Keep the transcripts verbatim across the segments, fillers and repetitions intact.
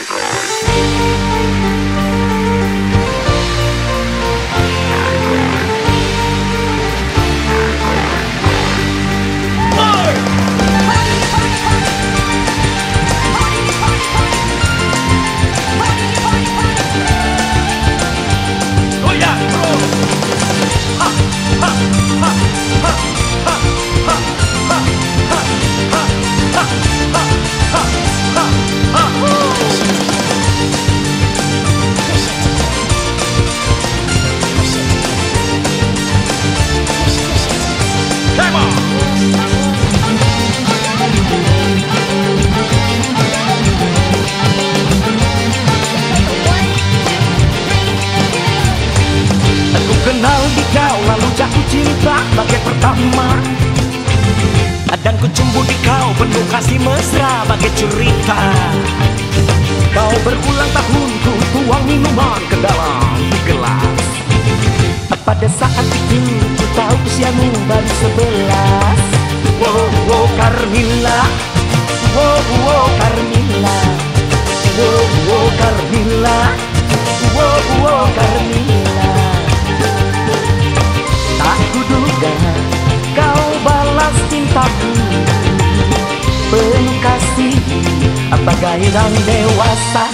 Bagai pertama, dan ku cumbu di kau penuh kasih mesra bagai cerita. Kau berulang tahun ku tuang minuman ke dalam gelas. Pada saat itu ku tahu usiamu baru sebelas. Wow, wow Carmilla, wow, wow Carmilla, wow, wow Carmilla, wow, wow Carmilla. Tak kuduga kau balas cintaku penuh kasih bagai orang dewasa.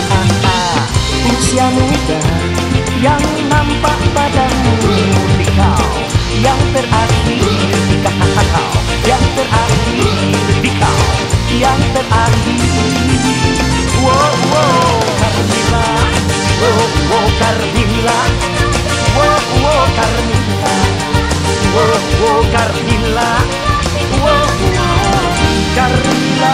Usia muda yang nampak padamu di kau, yang terakhir di kau, yang terakhir di kau, yang terakhir. Wow, wow Carmilla, wow, wow Carmilla, wow, wow Carmilla, wow, wow Carmilla, wow, wow Carmilla.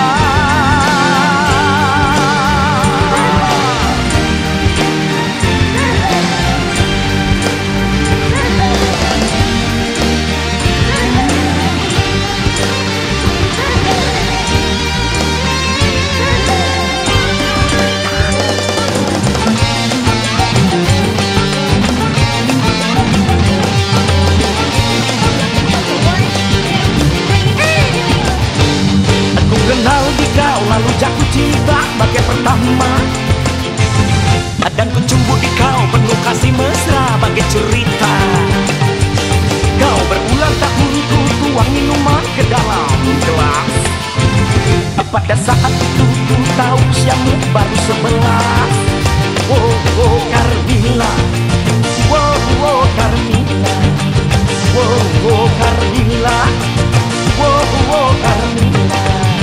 Lalu jatuh cinta bagai pertama, dan ku cumbu di kau penuh kasih mesra bagai cerita. Kau berulang tahun ku tuang minuman ke dalam gelas. Pada saat itu ku tahu usiamu baru sebelas. Wow, wow Carmilla, wow, wow Carmilla, wow, wow Carmilla, wow, wow Carmilla.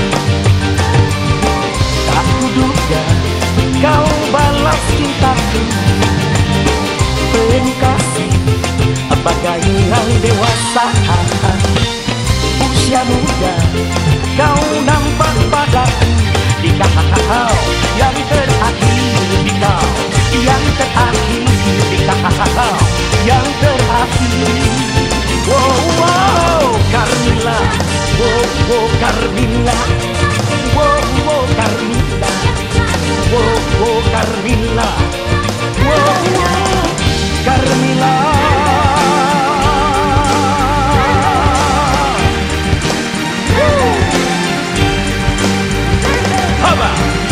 Tak kuduga kau balas cintaku penuh kasih bagai orang dewasa. Usia muda kau nampak padaku di kau, yang terakhir di kau, yang terakhir di kau, yang terakhir. Wow, wow Carmilla, wow, wow Carmilla, wow, wow Carmilla, wow, wow Carmilla, wow, wow Carmilla. Haba.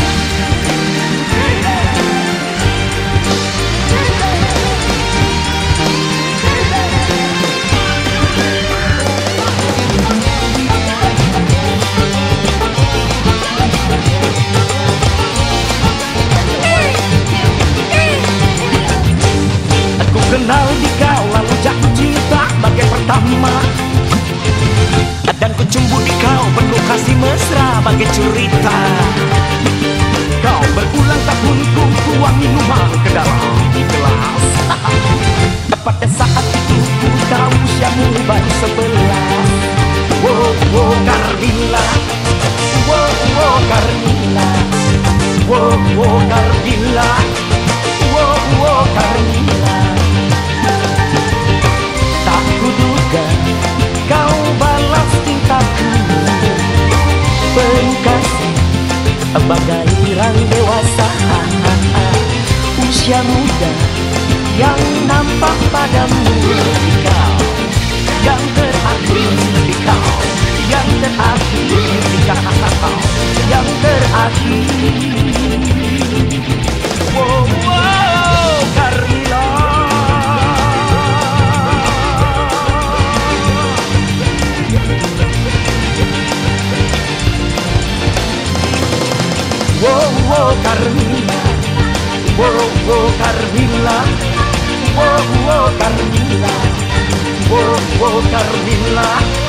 Kenal di kau lalu jatuh cinta bagai pertama, dan ku cumbu di kau penuh kasih mesra bagai cerita. Kau berulang tahun ku tuang minuman ke dalam gelas. Pada saat itu ku tahu usiamu baru sebelas. Wow, wow Carmilla, wow, wow Carmilla, wow, wow Carmilla, wow, wow Carmilla. Tak kuduga kau balas cintaku penuh kasih bagai orang dewasa. Usia muda yang nampak padamu di kau, yang terakhir di kau, yang terakhir di kau, yang terakhir. wow Carmila, wow wow Carmila, wow wow Carmila, wow wow Carmila.